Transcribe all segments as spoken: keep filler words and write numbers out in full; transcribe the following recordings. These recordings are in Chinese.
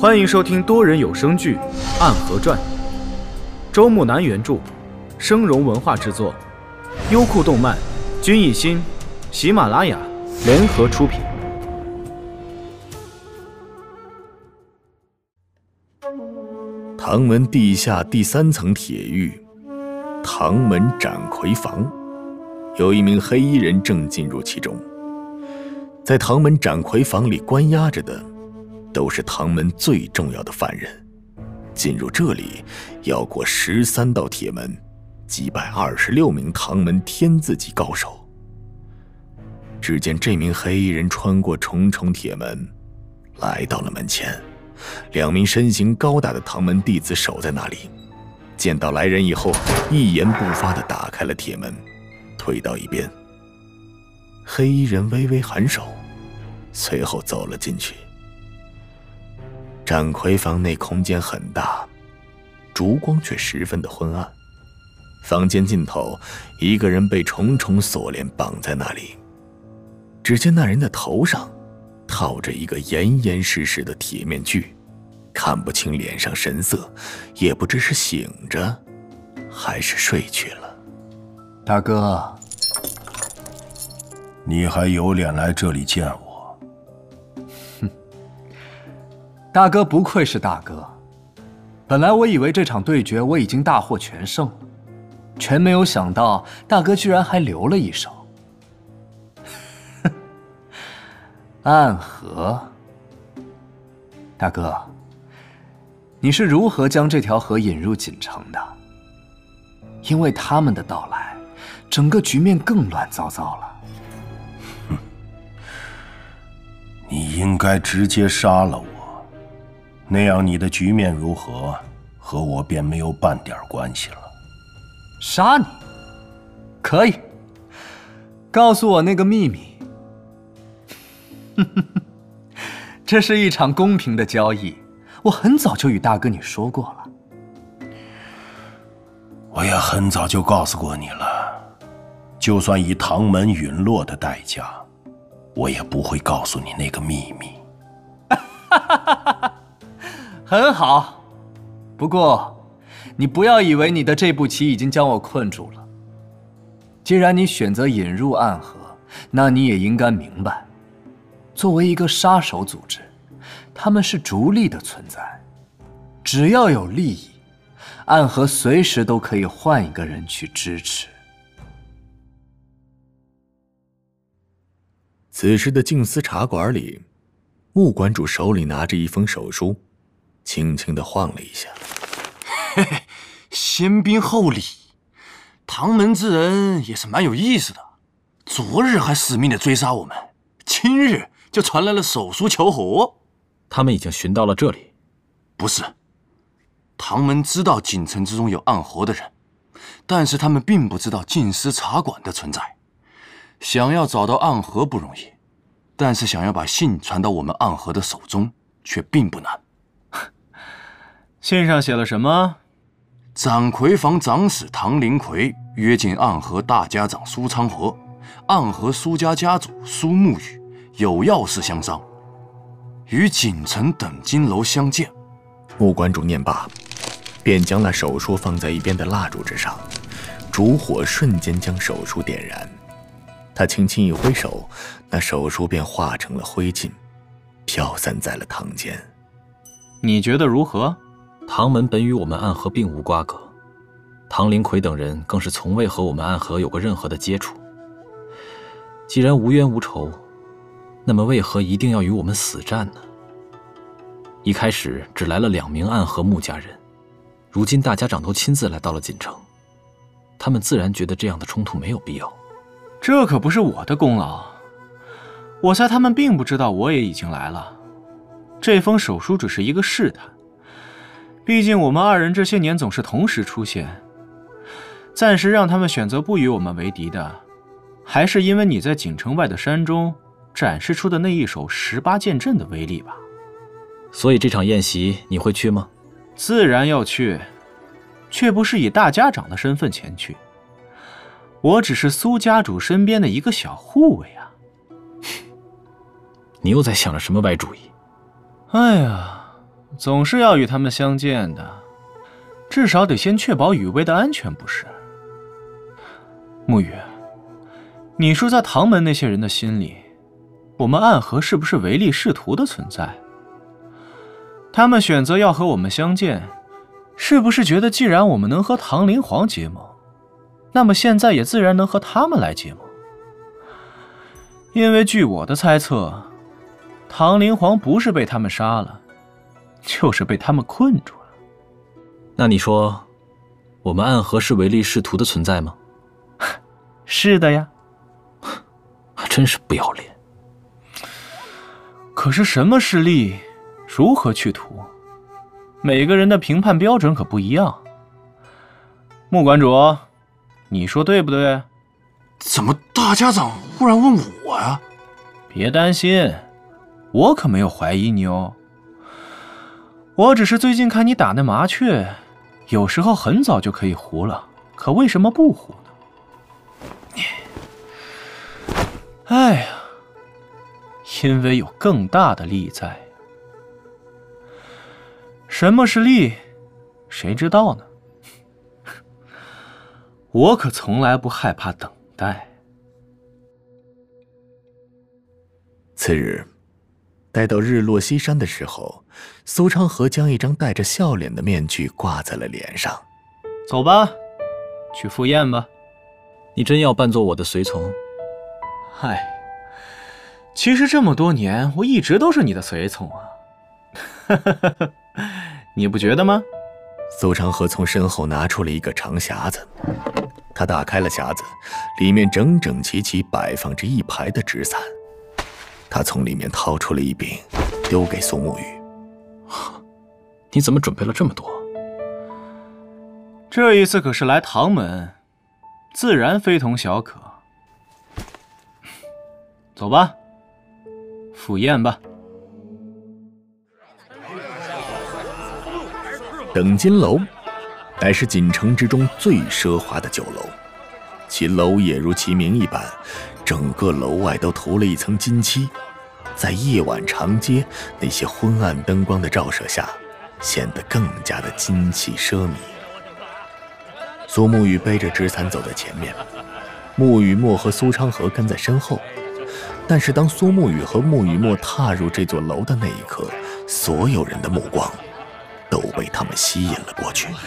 欢迎收听多人有声剧《暗河传》，周木南原著，生荣文化制作，优酷动漫、君艺心、喜马拉雅联合出品。 唐门地下第三层铁狱，唐门斩魁房，有一名黑衣人正进入其中。在唐门斩魁房里关押着的都是唐门最重要的犯人，进入这里要过十三道铁门，击败二十六名唐门天字级高手。只见这名黑衣人穿过重重铁门，来到了门前，两名身形高大的唐门弟子守在那里，见到来人以后，一言不发地打开了铁门，退到一边。黑衣人微微颔首，随后走了进去。斩魁房内空间很大，烛光却十分的昏暗。房间尽头，一个人被重重锁链绑在那里。只见那人的头上套着一个严严实实的铁面具，看不清脸上神色，也不知是醒着还是睡去了。 大哥， 你还有脸来这里见我？ 哼，大哥不愧是大哥。本来我以为这场对决我已经大获全胜，全没有想到大哥居然还留了一手。暗河，大哥，你是如何将这条河引入锦城的？因为他们的到来，整个局面更乱糟糟了。 哼，你应该直接杀了我，那样你的局面如何，和我便没有半点关系了。 杀你？可以。告诉我那个秘密。这是一场公平的交易，我很早就与大哥你说过了。 我也很早就告诉过你了，就算以唐门陨落的代价，我也不会告诉你那个秘密。 很好，不过你不要以为你的这步棋已经将我困住了。既然你选择引入暗河，那你也应该明白，作为一个杀手组织，他们是逐利的存在，只要有利益，暗河随时都可以换一个人去支持。 此时的静思茶馆里，穆馆主手里拿着一封手书，轻轻地晃了一下。 嘿嘿，先兵后礼，唐门之人也是蛮有意思的。昨日还死命地追杀我们，今日就传来了手书求和。 他们已经寻到了这里。 不是，唐门知道锦城之中有暗河的人，但是他们并不知道静思茶馆的存在。想要找到暗河不容易，但是想要把信传到我们暗河的手中却并不难。 信上写了什么？ 斩魁房长史唐灵魁约见暗河大家长苏昌河，暗河苏家家主苏沐雨有要事相商，与锦城等金楼相见。 穆馆主念罢，便将那手书放在一边的蜡烛之上，烛火瞬间将手书点燃。他轻轻一挥手，那手书便化成了灰烬，飘散在了堂间。 你觉得如何？ 唐门本与我们暗河并无瓜葛，唐灵魁等人更是从未和我们暗河有过任何的接触。既然无冤无仇，那么为何一定要与我们死战呢？一开始只来了两名暗河穆家人，如今大家长都亲自来到了锦城，他们自然觉得这样的冲突没有必要。 这可不是我的功劳，我猜他们并不知道我也已经来了。这封手书只是一个试探，毕竟我们二人这些年总是同时出现，暂时让他们选择不与我们为敌的，还是因为你在锦城外的山中展示出的那一手十八剑阵的威力吧。 所以这场宴席你会去吗？ 自然要去，却不是以大家长的身份前去，我只是苏家主身边的一个小护卫啊。 你又在想着什么歪主意？ 哎呀， 总是要与他们相见的，至少得先确保雨薇的安全，不是？沐雨，你说在唐门那些人的心里，我们暗河是不是唯利是图的存在？他们选择要和我们相见，是不是觉得既然我们能和唐灵皇结盟，那么现在也自然能和他们来结盟？因为据我的猜测，唐灵皇不是被他们杀了，就是被他们困住了。 那你说，我们暗河是唯利是图的存在吗？ 是的呀。 还真是不要脸。 可是什么是利，如何去图，每个人的评判标准可不一样。穆馆主，你说对不对？ 怎么大家长忽然问我呀？ 别担心，我可没有怀疑你哦。我只是最近看你打那麻雀，有时候很早就可以胡了，可为什么不胡呢？哎呀，因为有更大的利在。什么是利，谁知道呢？我可从来不害怕等待。 次日，待到日落西山的时候，苏昌河将一张带着笑脸的面具挂在了脸上。 走吧，去赴宴吧。 你真要扮作我的随从？ 嗨，其实这么多年，我一直都是你的随从啊。你不觉得吗？ 苏昌河从身后拿出了一个长匣子，他打开了匣子，里面整整齐齐摆放着一排的纸伞。他从里面掏出了一柄，丢给苏沐雨。 你怎么准备了这么多？ 这一次可是来唐门，自然非同小可。走吧，赴宴吧。 等金楼乃是锦城之中最奢华的酒楼，其楼也如其名一般，整个楼外都涂了一层金漆，在夜晚长街那些昏暗灯光的照射下，显得更加的金气奢靡。苏沐雨背着纸伞走在前面，沐雨墨和苏昌河跟在身后。但是当苏沐雨和沐雨墨踏入这座楼的那一刻，所有人的目光都被他们吸引了过去。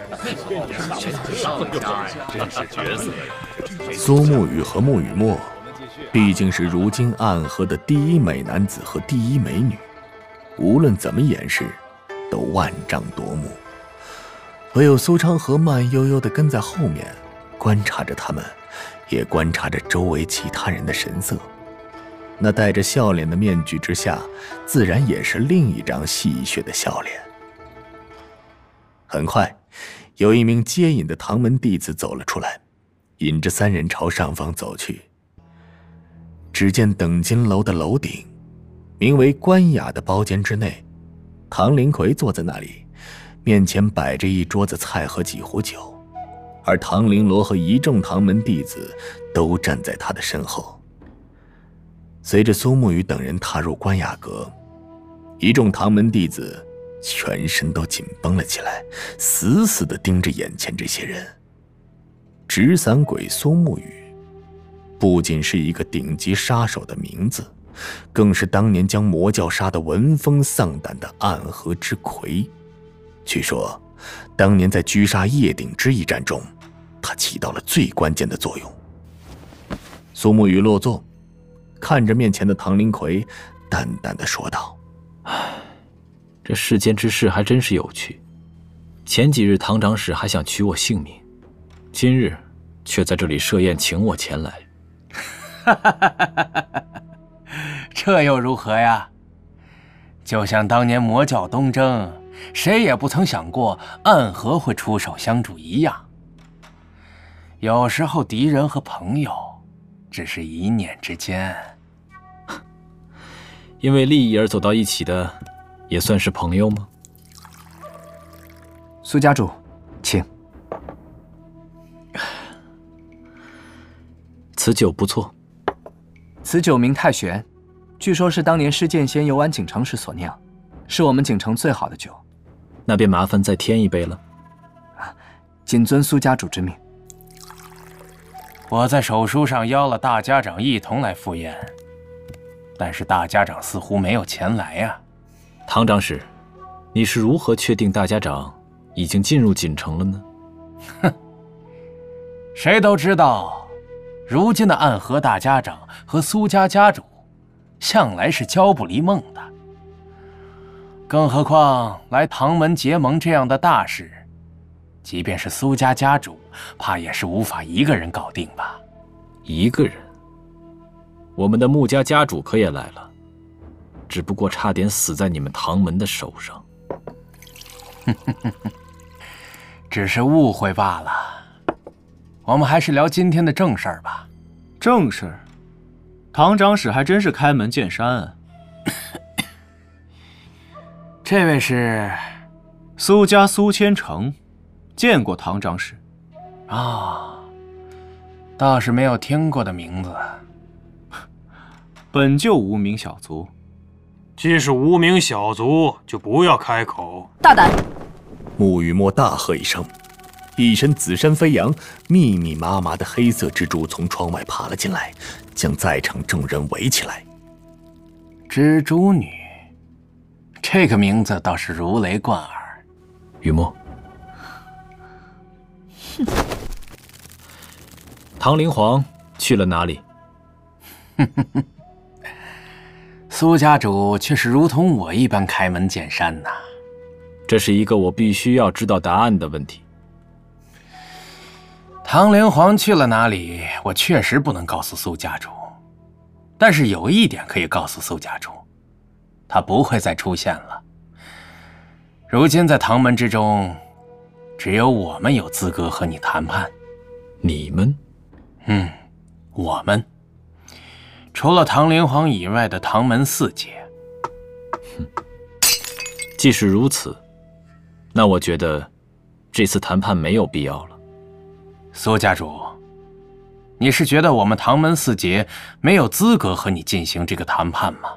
苏沐雨和沐雨墨毕竟是如今暗河的第一美男子和第一美女，无论怎么掩饰，都万丈夺目。唯有苏昌河慢悠悠地跟在后面，观察着他们，也观察着周围其他人的神色。那戴着笑脸的面具之下，自然也是另一张戏谑的笑脸。很快，有一名接引的唐门弟子走了出来，引着三人朝上方走去。只见等金楼的楼顶，名为关雅的包间之内，唐灵魁坐在那里，面前摆着一桌子菜和几壶酒，而唐绫罗和一众唐门弟子都站在他的身后。随着苏沐雨等人踏入关雅阁，一众唐门弟子全身都紧绷了起来，死死地盯着眼前这些人。纸伞鬼苏沐雨不仅是一个顶级杀手的名字，更是当年将魔教杀得闻风丧胆的暗河之魁。据说当年在狙杀叶鼎之一战中，他起到了最关键的作用。苏沐雨落座，看着面前的唐灵魁，淡淡的说道： 这世间之事还真是有趣。前几日唐长史还想取我性命，今日却在这里设宴请我前来。 这又如何呀？就像当年魔教东征，谁也不曾想过暗河会出手相助一样。有时候敌人和朋友只是一念之间。 因为利益而走到一起的，也算是朋友吗？ 苏家主，请。 此酒不错。 此酒名太玄，据说是当年施剑仙游玩锦城时所酿， 是我们锦城最好的酒。 那便麻烦再添一杯了。 谨遵苏家主之命。 我在手书上邀了大家长一同来赴宴，但是大家长似乎没有前来呀。 唐长史，你是如何确定大家长已经进入锦城了呢？ 哼，谁都知道，如今的暗河大家长和苏家家主，向来是交不离梦的。更何况来唐门结盟这样的大事，即便是苏家家主，怕也是无法一个人搞定吧？ 一个人？我们的穆家家主可也来了，只不过差点死在你们唐门的手上。 只是误会罢了。我们还是聊今天的正事儿吧。 正事儿？唐长史还真是开门见山啊。 这位是苏家苏千成，见过唐长史。 啊、哦，倒是没有听过的名字。 本就无名小卒。 既是无名小卒，就不要开口。 大胆！ 穆雨墨大喝一声，一身紫衫飞扬，密密麻麻的黑色蜘蛛从窗外爬了进来，将在场众人围起来。 蜘蛛女，这个名字倒是如雷贯耳。 雨墨，唐灵皇去了哪里？ 苏家主却是如同我一般开门见山呐。 这是一个我必须要知道答案的问题。 唐灵皇去了哪里，我确实不能告诉苏家主，但是有一点可以告诉苏家主，他不会再出现了。如今在唐门之中，只有我们有资格和你谈判。 你们？ 嗯，我们。除了唐灵皇以外的唐门四杰。 既是如此，那我觉得这次谈判没有必要了。 苏家主，你是觉得我们唐门四杰没有资格和你进行这个谈判吗？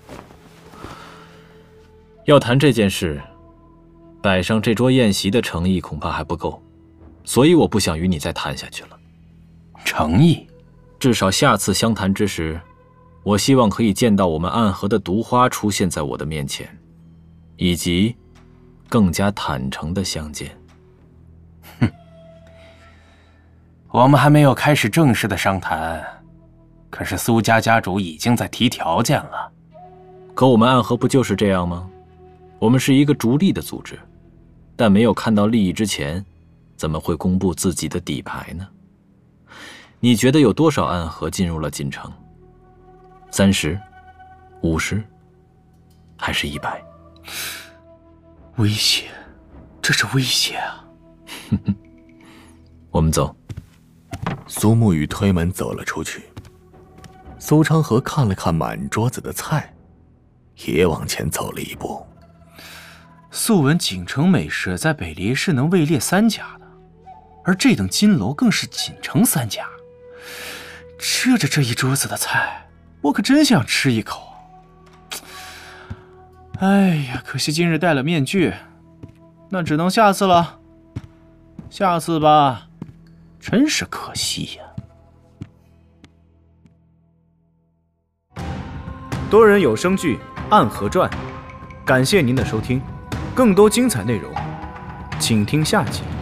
要谈这件事，摆上这桌宴席的诚意恐怕还不够，所以我不想与你再谈下去了。 诚意？ 至少下次相谈之时，我希望可以见到我们暗河的毒花出现在我的面前，以及更加坦诚的相见。 哼，我们还没有开始正式的商谈，可是苏家家主已经在提条件了。 可我们暗河不就是这样吗？我们是一个逐利的组织，但没有看到利益之前，怎么会公布自己的底牌呢？你觉得有多少暗河进入了锦城？三十、五十，还是一百？ 威胁，这是威胁啊！ 我们走。 苏沐雨推门走了出去。苏昌河看了看满桌子的菜，也往前走了一步。 素闻锦城美食在北黎是能位列三甲的，而这等金楼更是锦城三甲。吃着这一桌子的菜，我可真想吃一口。哎呀，可惜今日戴了面具，那只能下次了。下次吧，真是可惜呀。多人有声剧《暗河传》，感谢您的收听，更多精彩内容，请听下集。